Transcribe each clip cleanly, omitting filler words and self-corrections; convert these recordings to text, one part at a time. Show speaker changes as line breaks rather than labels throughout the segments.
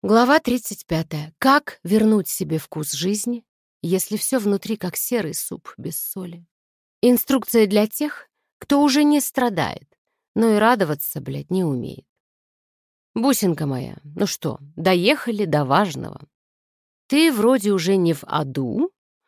Глава 35. Как вернуть себе вкус жизни, если все внутри как серый суп без соли? Инструкция для тех, кто уже не страдает, но и радоваться, блядь, не умеет. Бусинка моя, ну что, доехали до важного. Ты вроде уже не в аду,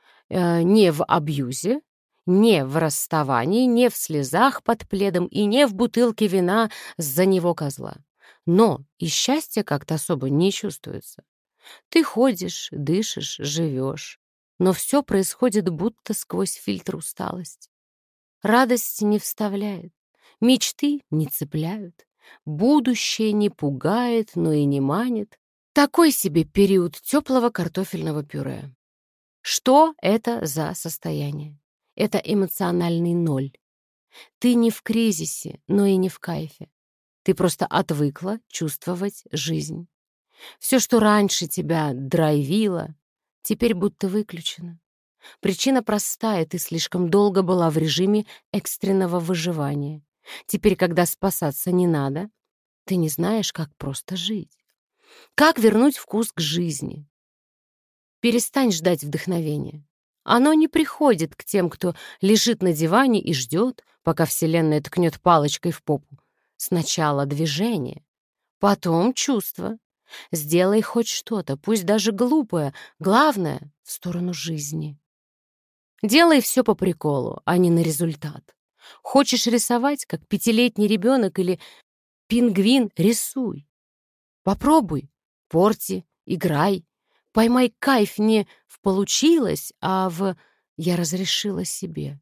не в абьюзе, не в расставании, не в слезах под пледом и не в бутылке вина за него козла. Но и счастья как-то особо не чувствуется. Ты ходишь, дышишь, живешь, но все происходит будто сквозь фильтр усталости. Радость не вставляет, мечты не цепляют, будущее не пугает, но и не манит. Такой себе период теплого картофельного пюре. Что это за состояние? Это эмоциональный ноль. Ты не в кризисе, но и не в кайфе. Ты просто отвыкла чувствовать жизнь. Все, что раньше тебя драйвило, теперь будто выключено. Причина простая: ты слишком долго была в режиме экстренного выживания. Теперь, когда спасаться не надо, ты не знаешь, как просто жить. Как вернуть вкус к жизни? Перестань ждать вдохновения. Оно не приходит к тем, кто лежит на диване и ждет, пока Вселенная ткнет палочкой в попу. Сначала движение, потом чувство. Сделай хоть что-то, пусть даже глупое, главное — в сторону жизни. Делай все по приколу, а не на результат. Хочешь рисовать, как 5-летний ребенок или пингвин — рисуй. Попробуй, порти, играй. Поймай кайф не в «получилось», а в «я разрешила себе».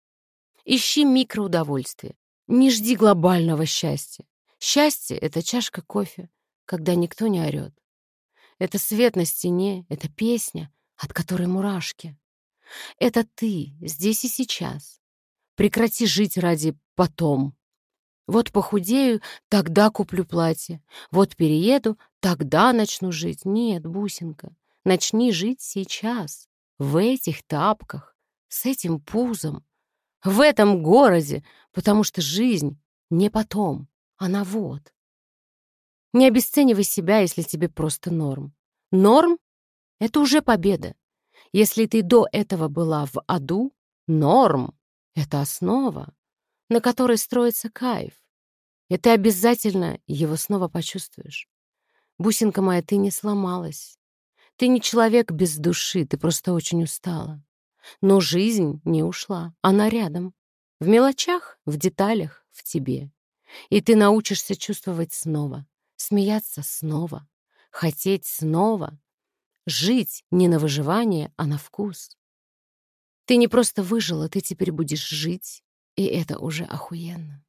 Ищи микроудовольствие. Не жди глобального счастья. Счастье — это чашка кофе, когда никто не орёт. Это свет на стене, это песня, от которой мурашки. Это ты, здесь и сейчас. Прекрати жить ради «потом». Вот похудею, тогда куплю платье. Вот перееду, тогда начну жить. Нет, бусинка, начни жить сейчас. В этих тапках, с этим пузом, в этом городе, потому что жизнь не потом, она вот. Не обесценивай себя, если тебе просто норм. Норм — это уже победа. Если ты до этого была в аду, норм — это основа, на которой строится кайф. И ты обязательно его снова почувствуешь. Бусинка моя, ты не сломалась. Ты не человек без души, ты просто очень устала. Но жизнь не ушла, она рядом. В мелочах, в деталях, в тебе. И ты научишься чувствовать снова, смеяться снова, хотеть снова, жить не на выживание, а на вкус. Ты не просто выжила, ты теперь будешь жить, и это уже охуенно.